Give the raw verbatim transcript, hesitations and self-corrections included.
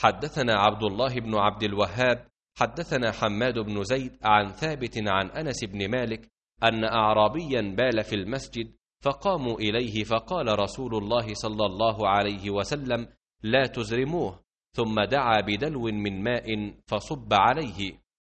حدثنا عبد الله بن عبد الوهاب حدثنا حماد بن زيد عن ثابت عن أنس بن مالك أن أعرابيا بال في المسجد فقاموا إليه فقال رسول الله صلى الله عليه وسلم لا تزرموه، ثم دعا بدلو من ماء فصب عليه.